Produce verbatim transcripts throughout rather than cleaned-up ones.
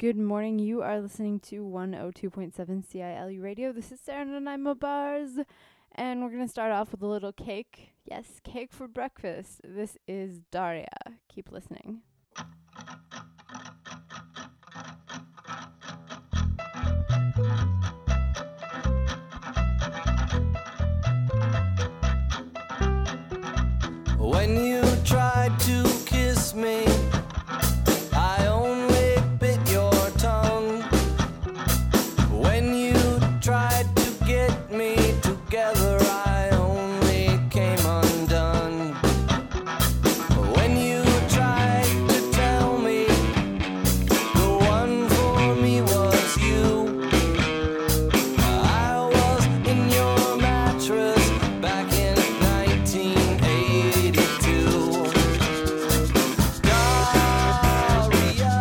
Good morning. You are listening to one oh two point seven C I L U Radio. This is Sarah Nanaimo Bars, and we're going to start off with a little cake. Yes, cake for breakfast. This is Daria. Keep listening. When you tried to kiss me, I only bit your tongue. When you tried to get me together, I only came undone. When you tried to tell me the one for me was you, I was in your mattress back in nineteen eighty-two. Daria,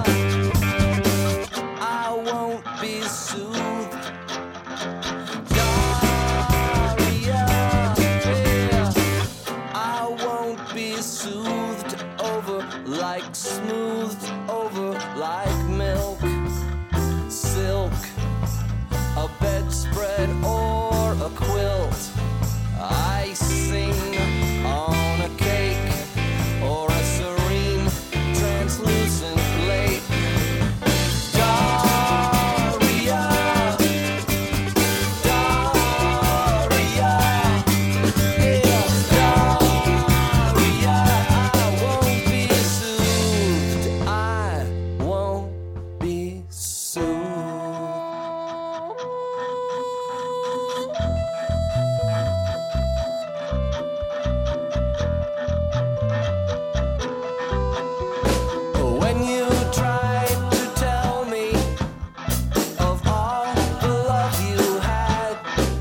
I won't be soothed. Daria, yeah, I won't be soothed over like smoothed over like milk, silk, a bedspread or a quilt, icing on a cake or a serene translucent lake. Daria, Daria, yeah, Daria, I won't be soothed. I won't be soothed. When you tried to tell me of all the love you had,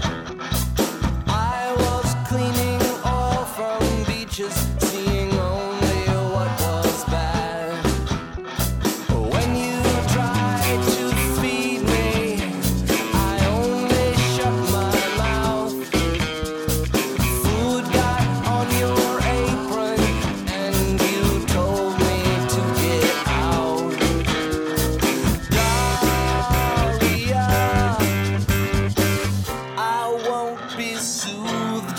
I was cleaning oil from beaches, seeing only what was bad. When you tried to feed me, I only shut my mouth. Food got on your apron, and you told me to get out. Daria, I won't be soothed.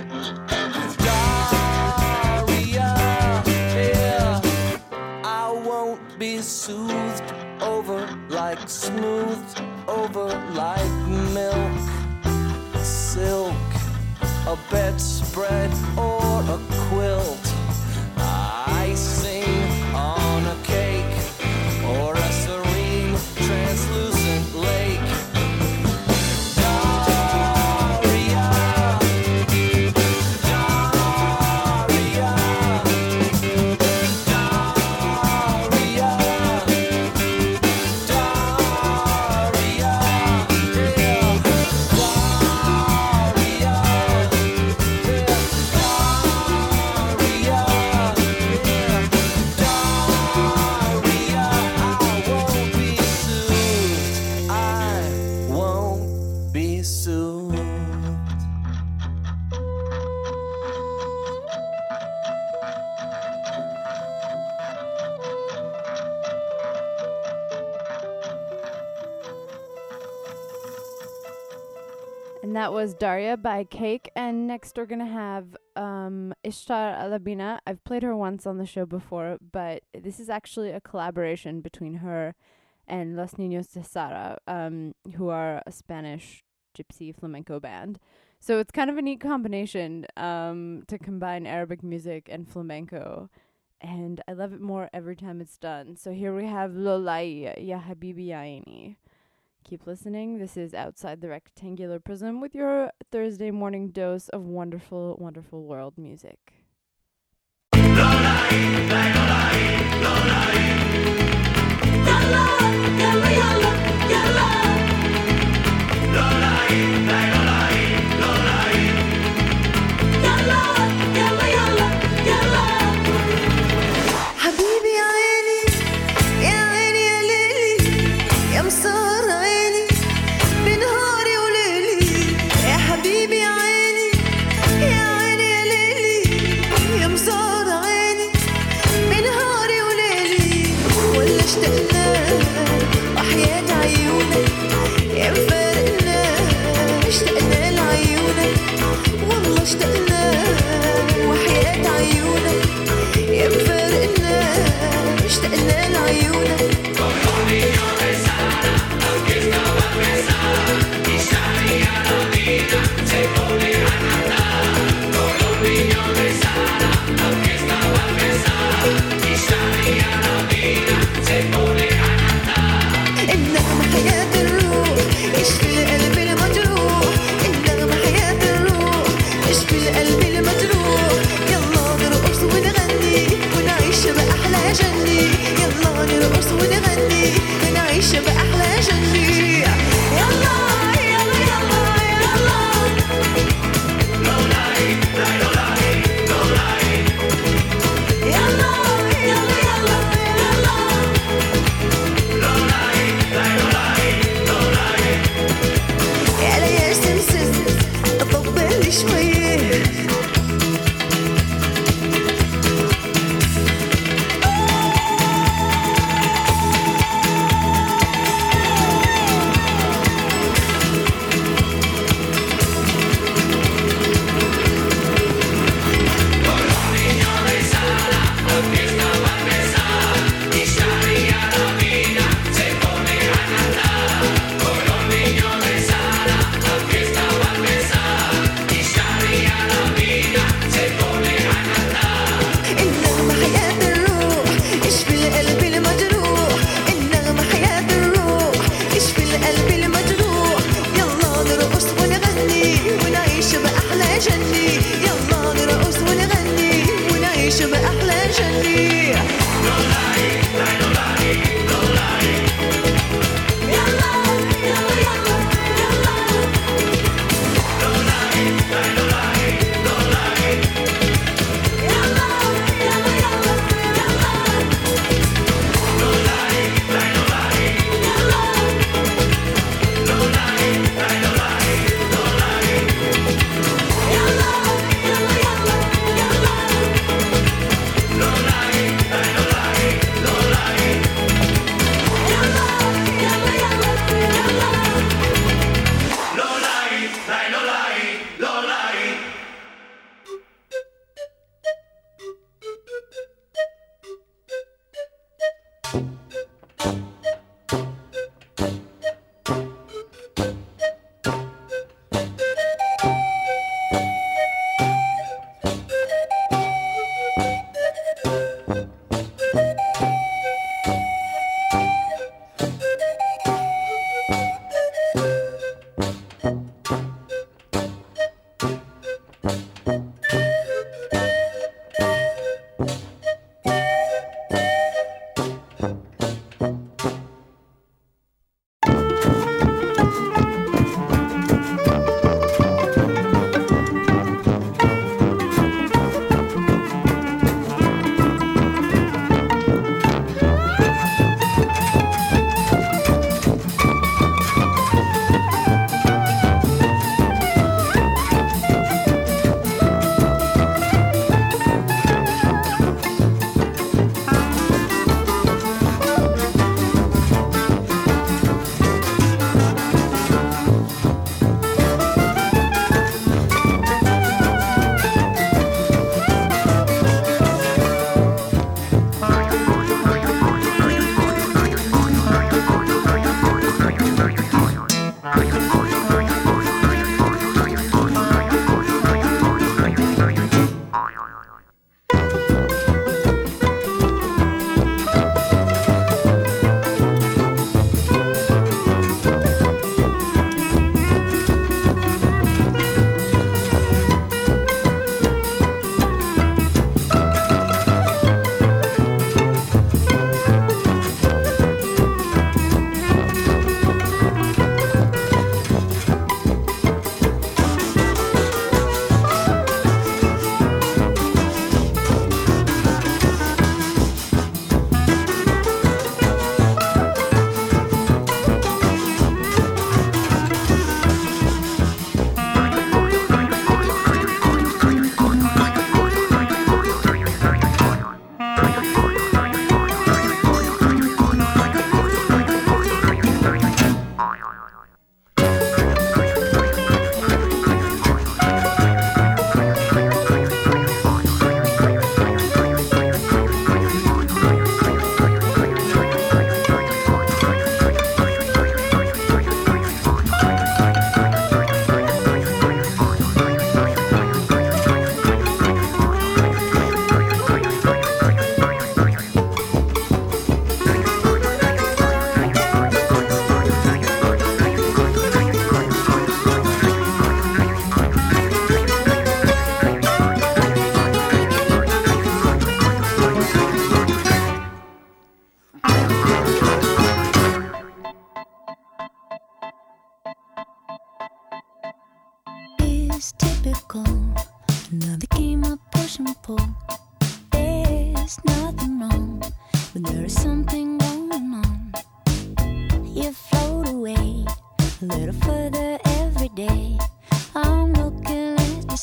Daria, yeah, I won't be soothed over like smoothed over like milk, silk, a bedspread or a quilt, icing on a cake or a serene translucent lake. Daria, Daria, Daria, Daria, yeah, Daria, Daria, Daria, I won't be soothed. I won't be soothed. And that was Daria by Cake. And next we're going to have um, Ishtar Alabina. I've played her once on the show before, but this is actually a collaboration between her and Los Niños de Sara, um, who are a Spanish gypsy flamenco band. So it's kind of a neat combination um, to combine Arabic music and flamenco. And I love it more every time it's done. So here we have Lolai, Ya Habibi Ya Aini. Keep listening. This is Outside the Rectangular Prism with your Thursday morning dose of wonderful, wonderful world music. حبيبي يا عيني يا عيني يا ليلي يا مسهر عيني بنهاري وليلي يا حبيبي يا عيني يا عيني يا ليلي وحياة عيونك يا مفارقنا اشتقنا لعيونك والله اشتقنا وحياة عيونك يا مفارقنا اشتقنا لعيونك النغمة حياة الروح اشفي القلب المجروح النغمة حياة الروح اشفي القلب المجروح يلا نرقص ونغني ونعيش بأحلى جني يلا نرقص ونغني ونعيش بأحلى جني يلا يلا يلا يلا يلا يلا يلا يلا يا سمسم طبل لي شوية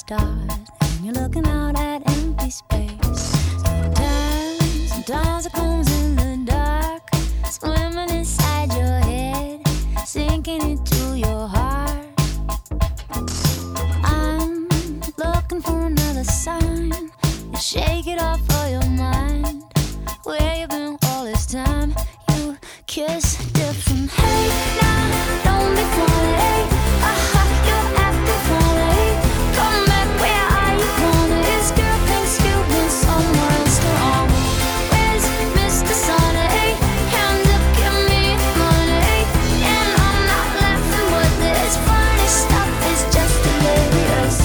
start and you're looking out at empty space. Sometimes, sometimes it comes in the dark, swimming inside your head, sinking into your heart. I'm looking for another sign. You shake it off for your mind. Where you been all this time? You kiss different. Hey, now, don't be funny. Aha, you're acting funny. Come back, where are you going? This girl thinks you've been somewhere else wrong. Where's Mister Sunny? Hands up, give me money. And I'm not laughing, but this funny stuff is just hilarious.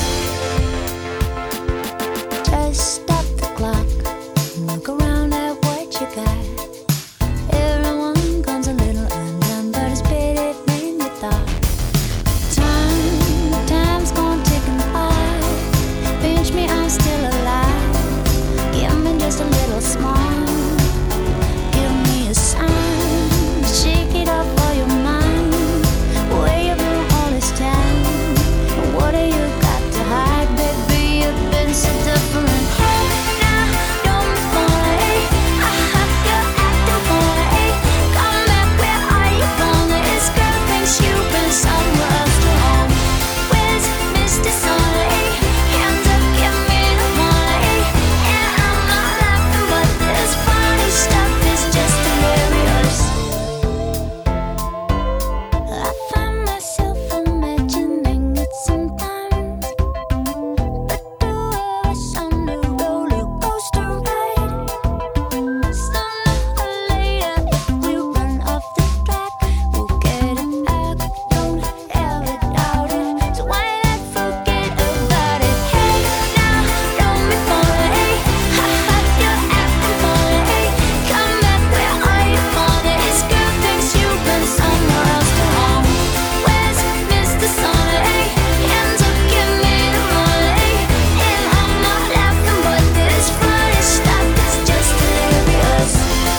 Just stop the clock and look around at what you got. Everyone comes a little undone, but it's pity when you thought. Time, time's gone ticking by. Pinch me, I'm still alive. Give me just a little smile. Give me a sign. Shake it up for your mind. Where you been all this time? And what do you got to hide, baby? You've been so different. Hey, now, don't be funny. Aha, you're acting funny. Come back, where are you going? This girl thinks you've been somewhere else wrong. Where's Mister Sunny? Hands up, give me the money. And I'm not laughing, but this funny stuff is just hilarious. I find myself imagining it sometimes, but do it on the roller coaster ride. Sooner or later, if we run off the track, we'll get it back. Don't ever doubt it. So why not forget about it? Hey, now, don't be funny. Haha, you're acting funny. Come back, where are you going? This girl thinks you've been somewhere else wrong. Where's Mister Sunny? Hands up, give me the money. And I'm not laughing, but this funny stuff is just hilarious.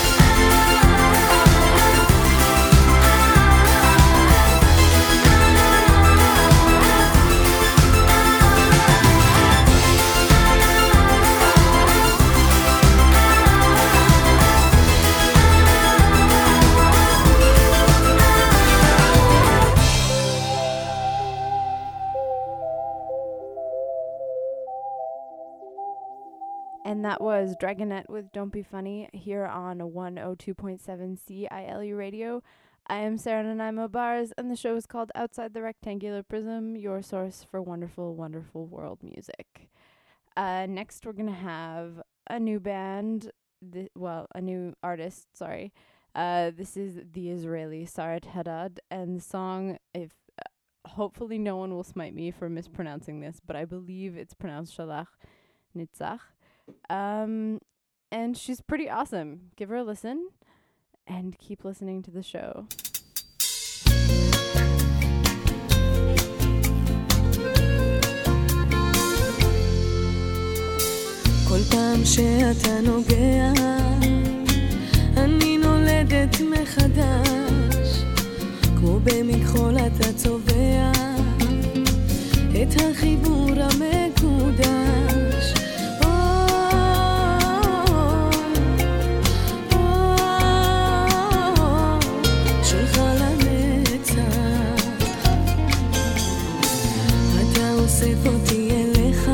And that was Dragonette with Don't Be Funny here on one oh two point seven C I L U Radio. I am Sarah Nanaimo Bars, and the show is called Outside the Rectangular Prism, your source for wonderful, wonderful world music. Uh, next, we're going to have a new band, th- well, a new artist, sorry. Uh, this is the Israeli Sarat Haddad, and the song, if uh, hopefully no one will smite me for mispronouncing this, but I believe it's pronounced Shalach Nitzach. Um, and she's pretty awesome. Give her a listen and keep listening to the show. כל פעם שאתה נוגע, אני נולדת מחדש, כמו במכחול אתה צובע, את החיבור המקודש. אוסף אותי אליך,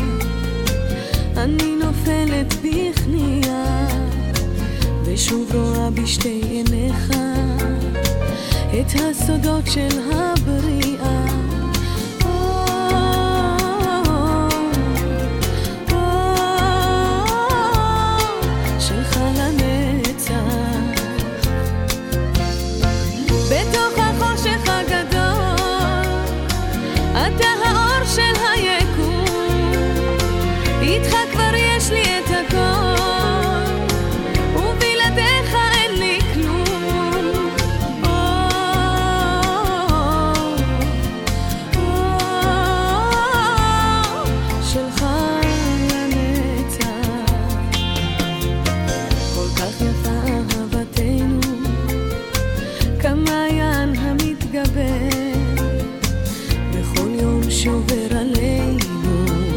אני נופלת בכניעה, ושוב רואה בשתי עיניך את הסודות של הבריאה. שלך לנצח, בתוך החושך הגדול, אתה האור של היקום, איתך כבר יש לי את הכל, ובלעדיך אין לי כלום. או, או, שלך לנצח. כל כך יפה אהבתנו, כמעיין המתגבר, בכל יום שעובר עלינו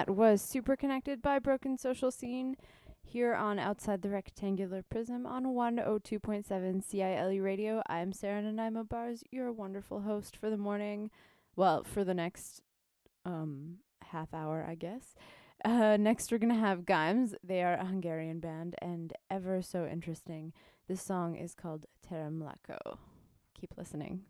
that was Super Connected by Broken Social Scene here on Outside the Rectangular Prism on one oh two point seven C I L U Radio. I'm Sarah Nanaimo Bars, your wonderful host for the morning. Well, for the next um half hour, I guess. Uh, next, we're going to have Gimes. They are a Hungarian band and ever so interesting. This song is called Terem Lako. Keep listening.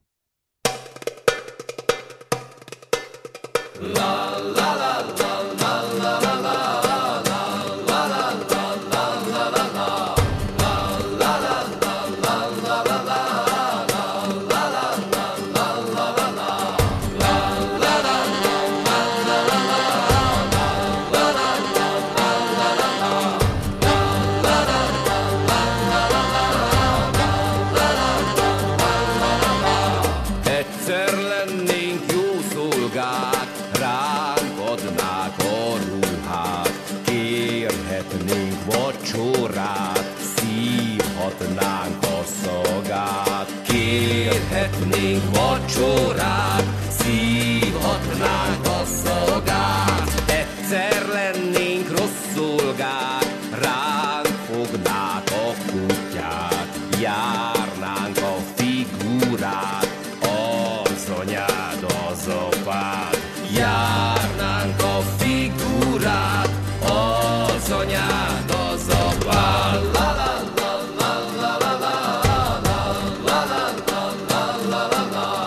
Egyszer lennénk jó szolgák, ránk adnák a ruhát, kérhetnénk vacsorát, szívhatnánk a szagát. Kérhetnénk vacsorát, szívhatnánk a szagát. Egyszer lennénk rossz szolgák, ránk fognák a kutyát, járnánk a figurát, az anyád, az apád. Járnánk a figurát, az anyád, az apád. La la la la la la la la la la la la.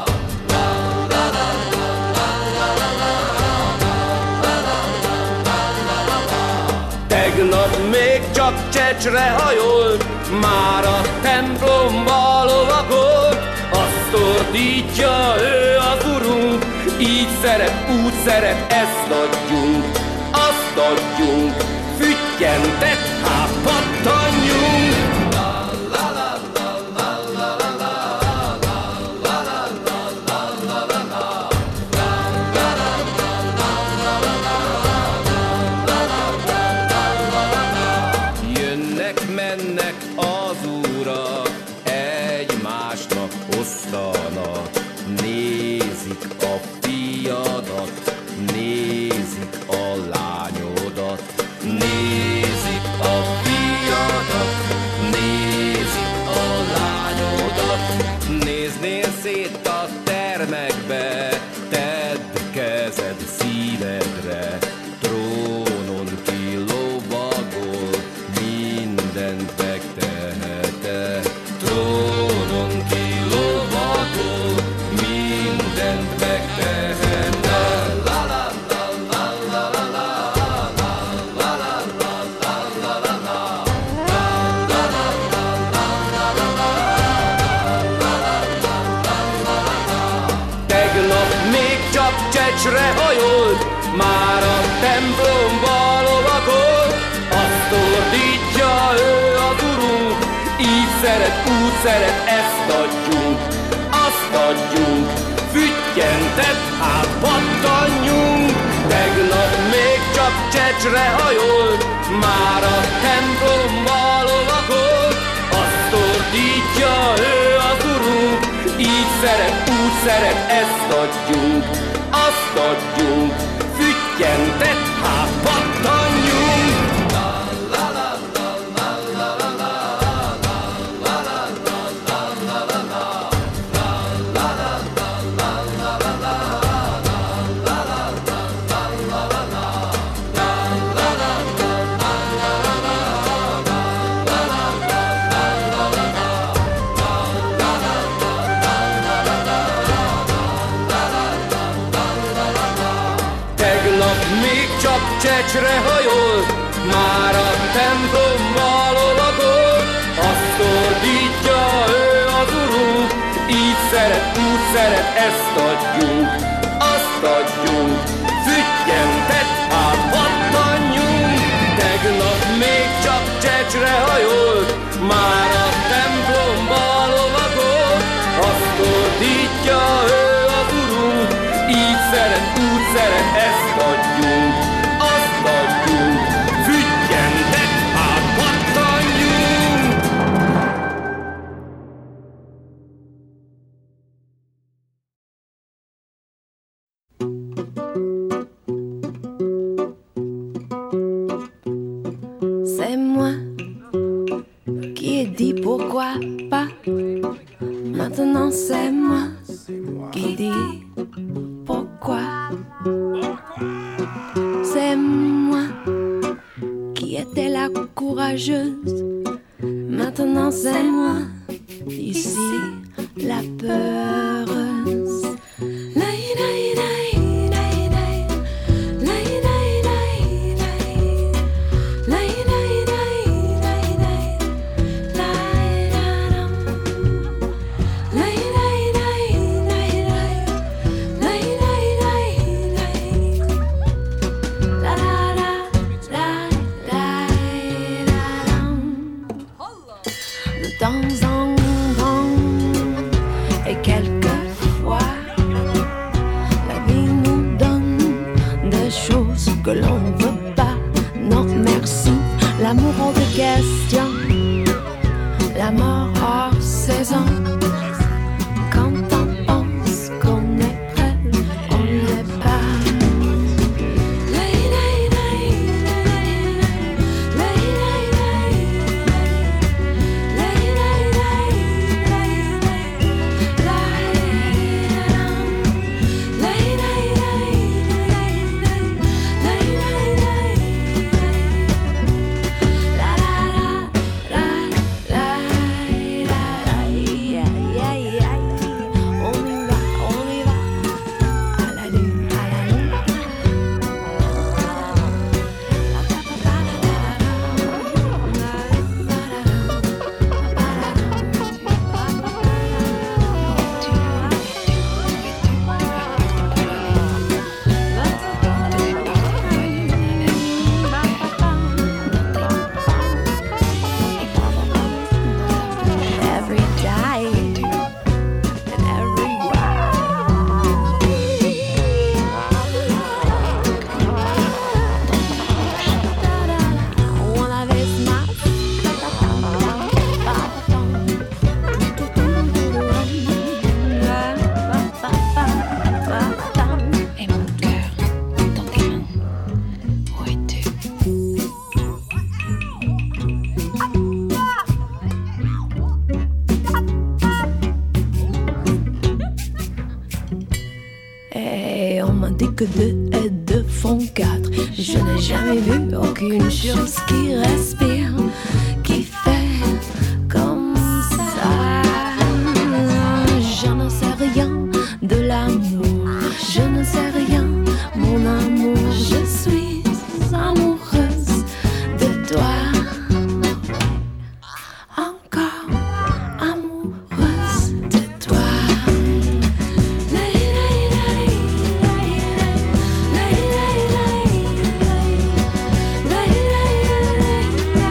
Tegnap még csak Csecsre hajolt, már a templomba lovagolt. Azt ordítja, ő az urunk, így szeret, úgy szeret, ezt adjunk, azt adjunk, füttyentett, hát pattanjunk. Jönnek, mennek az urak, egymásnak osztanak, nézik a fiadat, nézik a lányodat, nézik a fiadat, nézik a lányodat. Néznél szét a termekbe, tedd kezed szívedre, trónon kilovagol, mindent megtehet-e. Trónon kilovagol, mindent megtehet-e. La la la la la la la la la la la la. Tegnap még csak Csecsre hajolt, már a templomba lovagolt. Azt ordítja, ő az urunk, így szeret, úgy szeret, ezt adjunk, azt adjunk, füttyentett, hát pattanjunk. Tegnap még csak Csecsre hajolt, már a templomba lovagolt. Azt ordítja, ő az urunk, így szeret, úgy szeret, ezt adjunk, azt adjunk, füttyentett, hát pattanjunk. Tegnap még csak Csecsre hajolt, már a templomba lovagolt. Azt ordítja, ő az urunk, így szeret, úgy szeret, ezt adjunk, azt adjunk, füttyentett, hát pattanjunk. Tegnap még csak Csecsre hajolt, már a templomba lovagolt. Azt ordítja, ő az urunk, így szeret, úgy szeret, ezt adjunk, azt adjunk, füttyentett, hát pattanjunk. C'est moi qui ai dit pourquoi pas. Maintenant c'est moi qui dis pourquoi. C'est moi qui étais la courageuse. Maintenant c'est moi ici la peureuse. Lai, lai, lai, lai, lai. Lai, lai, lai, lai. Lai, lai, lai, lai, lai. Lai, la, lam. Lai, lai, lai, lai, lai. Lai, lai, lai, lai. La, la, la, la, la, la, lam. De temps en temps et quelquefois la vie nous donne des choses que l'on ne veut pas. Non merci, l'amour hors de question, la mort hors saison. Quand on pense qu'on est prêt, on n'est pas. Lai, lai, lai, lai, lai, lai, lai, lai, lai, lai, lai, lai, lai, lai, lai, lai, lai, lai, la, la, la, la, la, yeah, yeah, yeah. On y va, on y va, à la lune, à la lune. Every day and everywhere. Una vez más. Et mon cœur dans tes mains, où es-tu? Et on m'a dit que deux et deux font quatre. Je n'ai jamais vu aucune chose qui respire, qui fait comme ça. Je ne sais rien de l'amour, je ne sais rien, mon amour. Je suis amoureuse de toi, encore amoureuse de toi. Lai, lai, lai, lai, lai, lai, lai, lai, lai, lai, lai, lai, lai,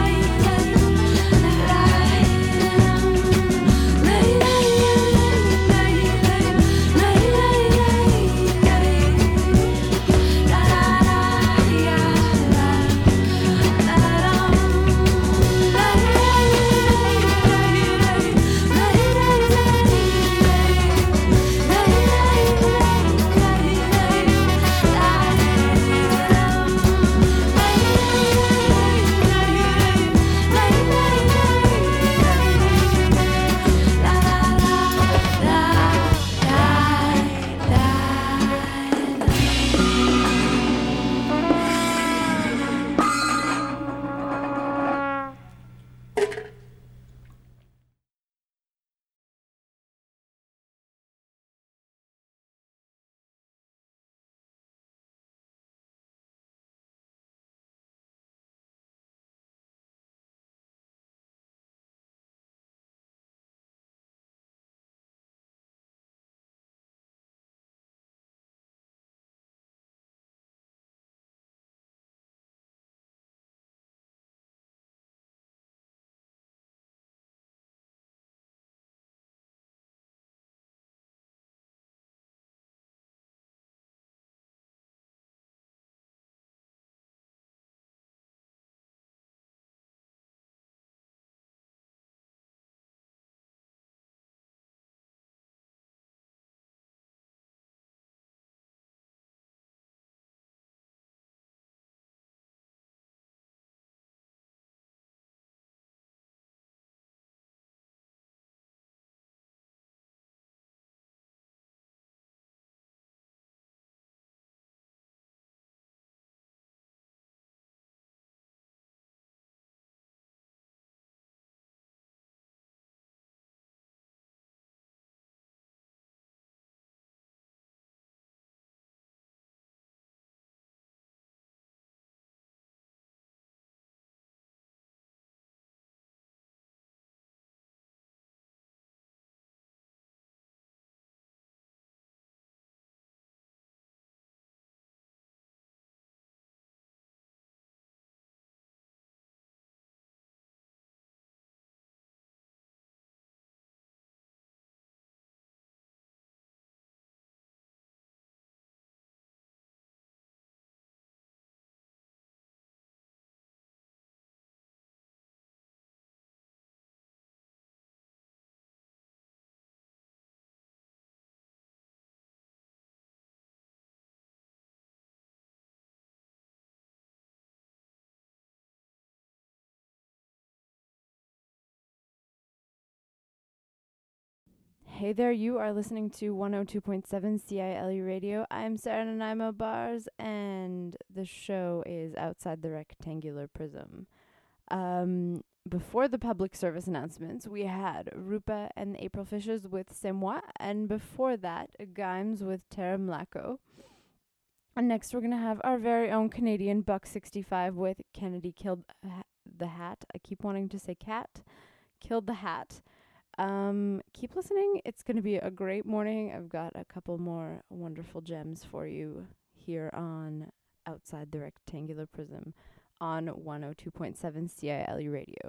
Hey there, you are listening to one oh two point seven C I L U Radio. I'm Sarah Nanaimo Bars, and the show is Outside the Rectangular Prism. Um, before the public service announcements, we had Rupa and the April Fishes with C'est Moi, and before that, Gimes with Terra Mlako. And next we're going to have our very own Canadian Buck sixty-five with Kennedy Killed ha- the Hat. I keep wanting to say cat. Killed the Hat. Um, keep listening. It's going to be a great morning. I've got a couple more wonderful gems for you here on Outside the Rectangular Prism on one oh two point seven C I L U Radio.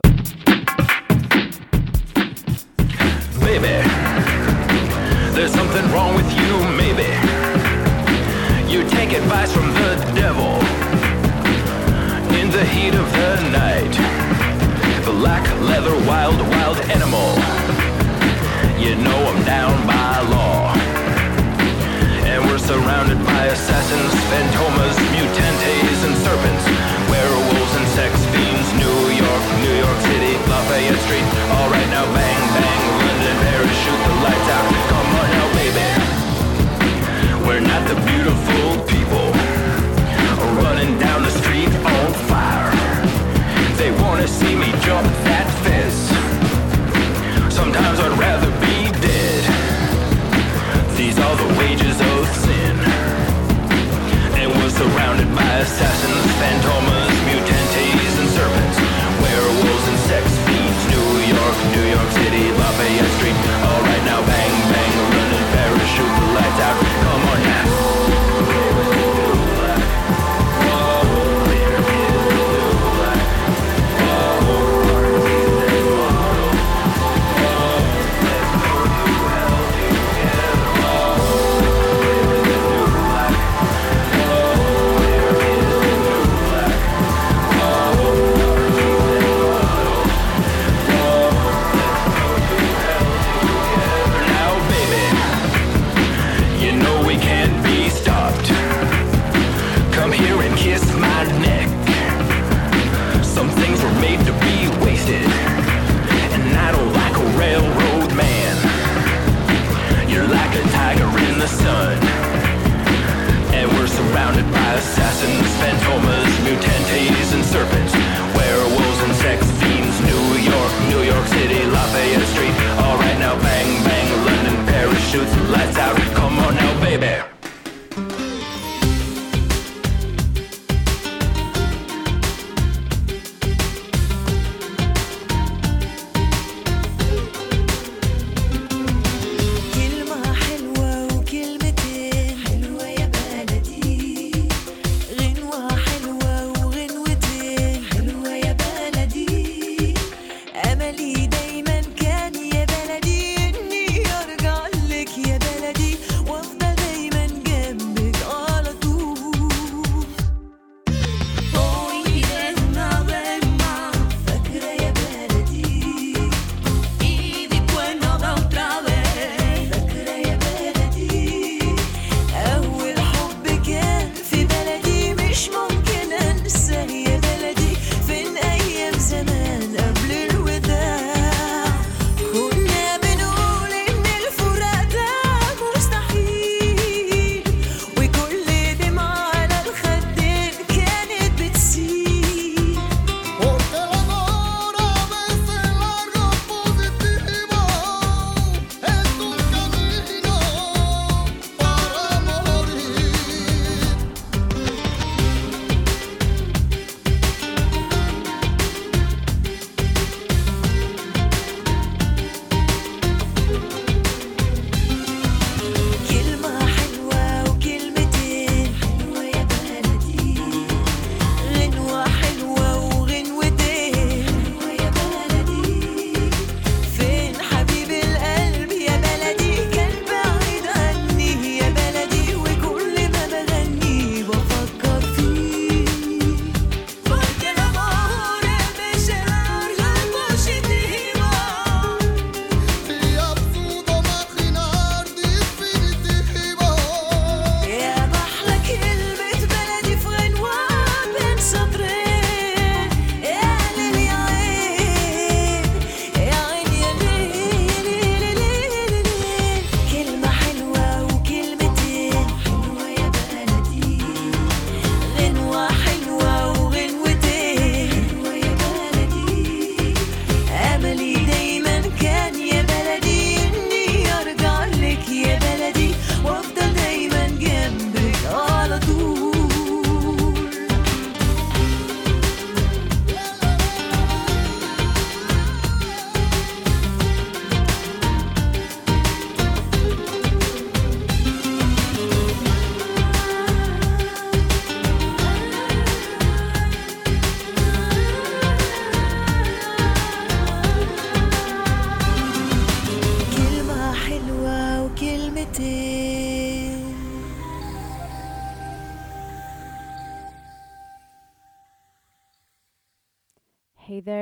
Baby, there's something wrong with you, maybe. You take advice from the devil in the heat of the night. Black leather, wild, wild animal. You know I'm down by law. And we're surrounded by assassins, phantomas, mutantes, and serpents. Werewolves and sex fiends. New York, New York City, Lafayette Street. All right now, bang, bang, London, Paris, shoot the lights out. Come on now, baby. We're not the beautiful people running down the street on fire. They wanna see me jump that fence. Sometimes I'd rather be dead. These are the wages of sin. And we're surrounded by assassins, phantomas, mutantes, and serpents. Werewolves and sex fiends. New York, New York City, Lafayette Street. All right now, bang, bang, London, Paris, shoot the lights out. Come on now.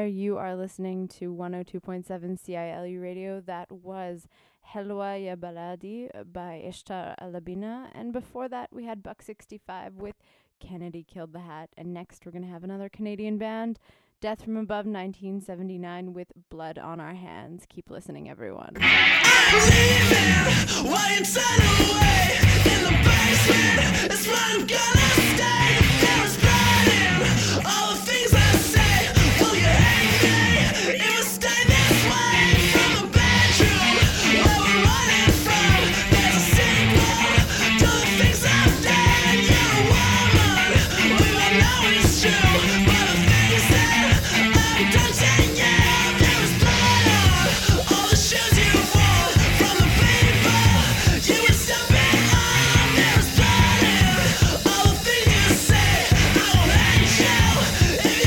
there. You are listening to one oh two point seven C I L U Radio. That was Helwa Ya Baladi by Ishtar Alabina. And before that, we had Buck sixty-five with Kennedy Killed the Hat. And next, we're going to have another Canadian band, Death from Above nineteen seventy-nine with Blood on Our Hands. Keep listening, everyone. I'm leaving while you turn away in the basement. It's where I'm gonna stay. There is blood in all the things I say. Will you hate me? It will stay this way. From the bedroom where we're running from, there's a sequel to the things I've done. You're a woman, we all know it's true, but the things that I've done to you, there is blood on all the shoes you wore. From the people you were stepping on, there is blood in all the things you say. I won't hate you if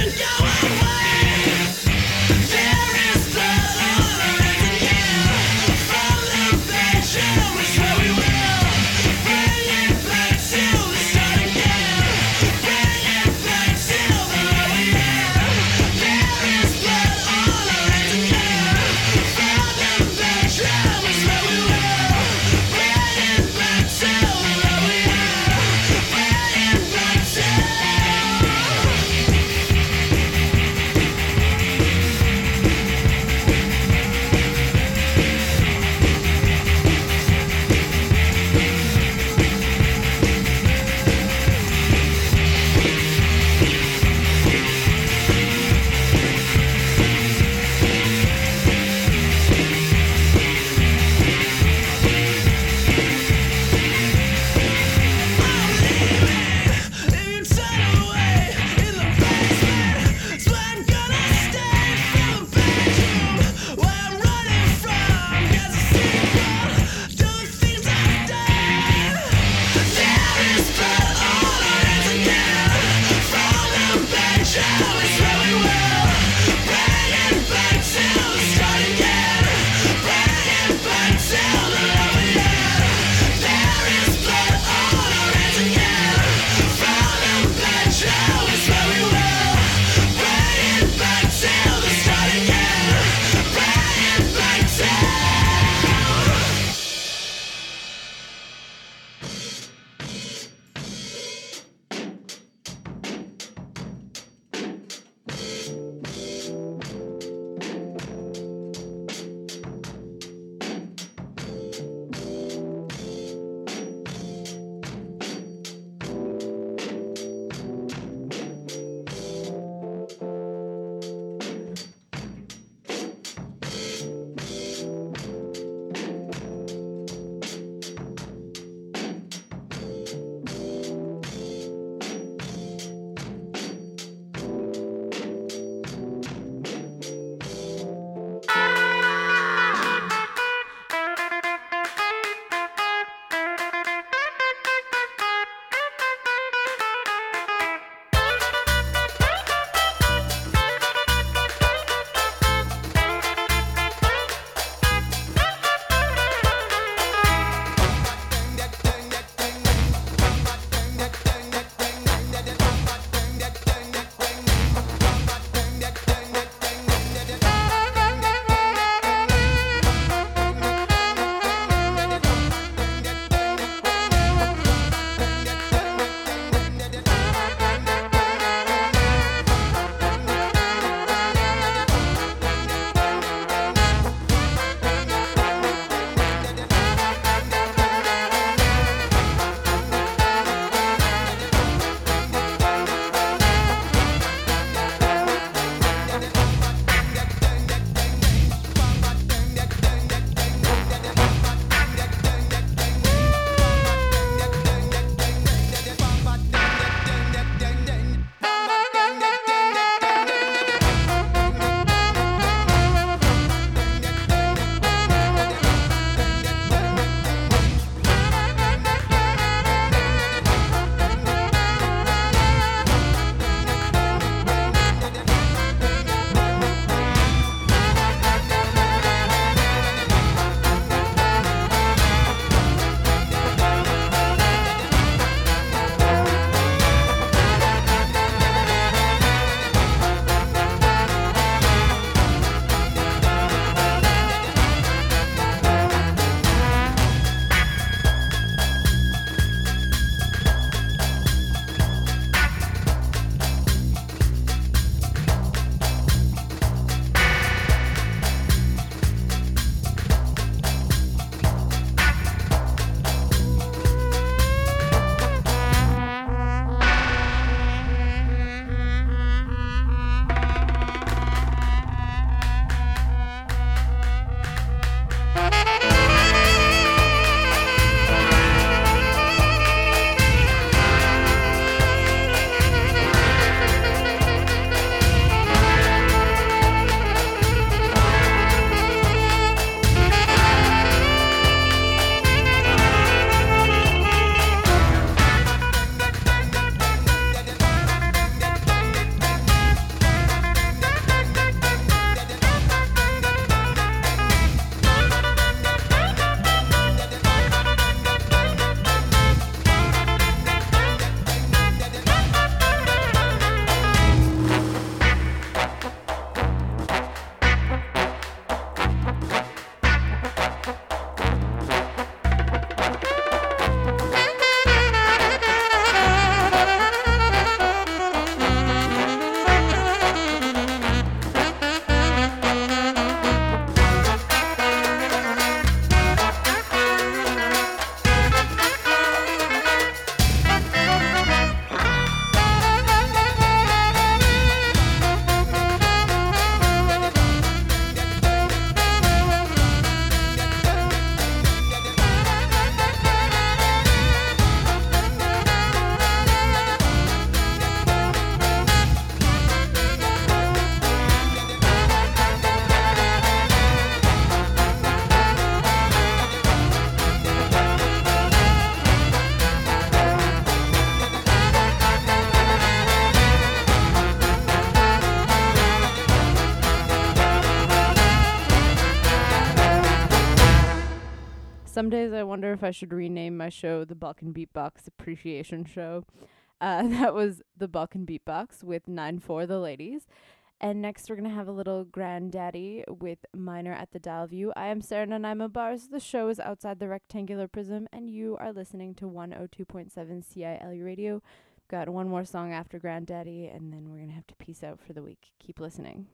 Some days I wonder if I should rename my show the Balkan Beatbox Appreciation Show. Uh, that was the Balkan Beatbox with nine four The Ladies. And next we're going to have a little Granddaddy with Minor at the Dial View. I am Sarah Nanaima Bars. The show is Outside the Rectangular Prism, and you are listening to one oh two point seven C I L U Radio. Got one more song after Granddaddy, and then we're going to have to peace out for the week. Keep listening.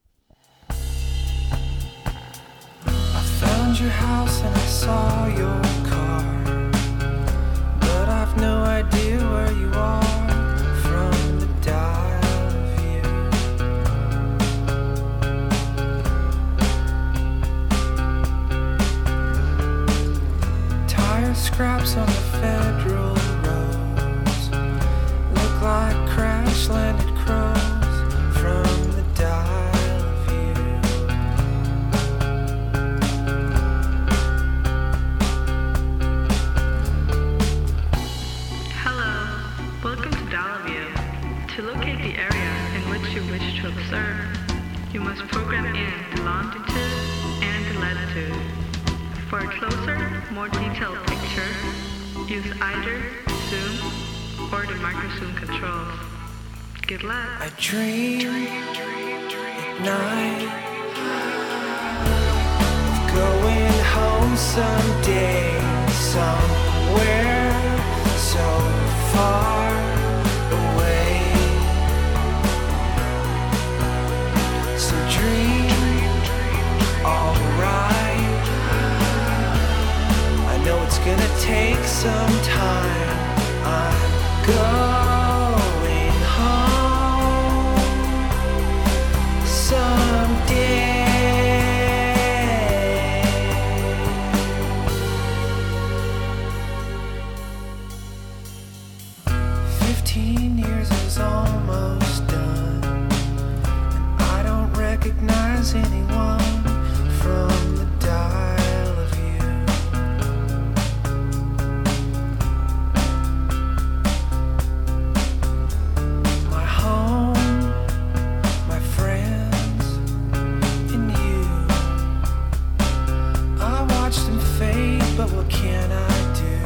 I found your house and I saw your car, but I've no idea where you are from the dial view. Tire scraps on the federal roads look like crash landed crows from the dial view. Hello, welcome to Dalaview. To locate the area in which you wish to observe, you must program in the longitude and the latitude. For a closer, more detailed picture, use either zoom or the microzoom controls. Good luck. I dream at night of going home someday, somewhere so far away. So dream alright. I know it's gonna take some time. I'm going home someday. Fifteen years is almost done, and I don't recognize anyone from the dial of you. My home, my friends, and you. I watch them fade, but what can I do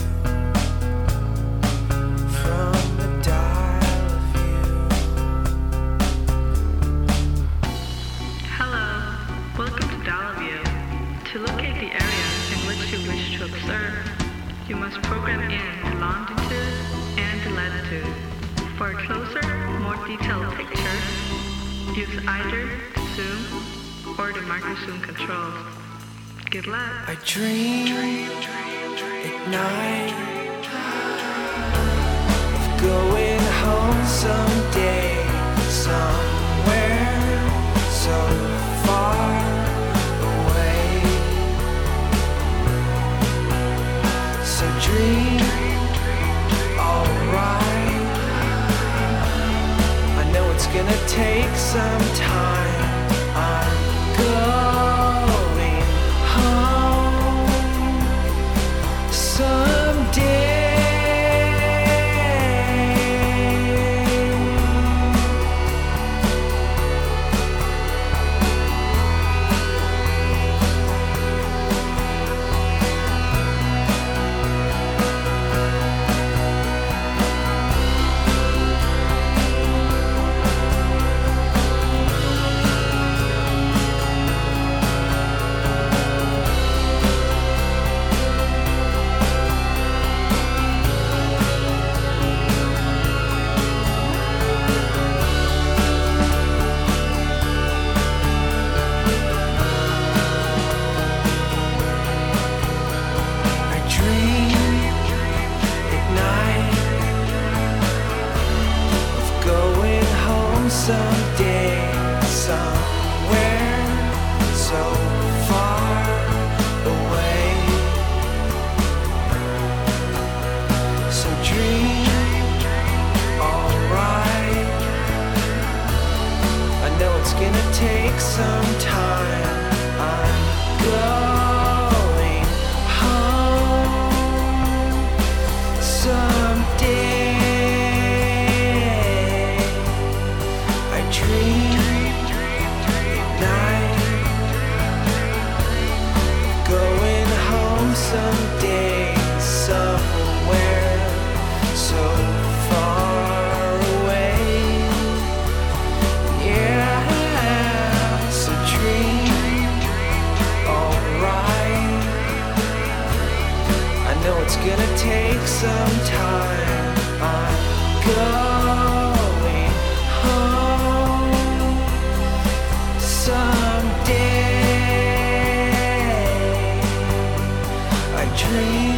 from the dial of you? Hello, welcome to Dalaview. To locate the area in which you wish to observe, you must program in the longitude and the latitude. For a closer, more detailed picture, use either the zoom or the microzoom controls. Good luck. I dream at night of going home someday, somewhere so far away. So dream alright. I know it's gonna take some time. I'm going home someday. someday, somewhere so far away. Yeah, it's a dream, alright. I know it's gonna take some time. I'm going home someday. I dream.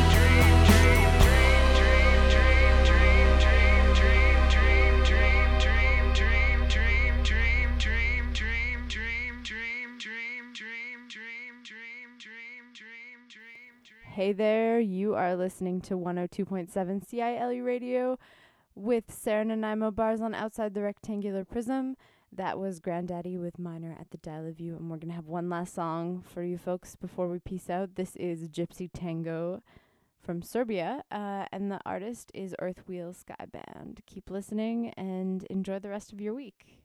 Hey there, you are listening to one oh two point seven C I L U Radio with Sarah Nanaimo Bars on Outside the Rectangular Prism. That was Granddaddy with Minor at the Dial of You, and we're going to have one last song for you folks before we peace out. This is Gypsy Tango from Serbia, uh, and the artist is Earth Wheel Sky Band. Keep listening and enjoy the rest of your week.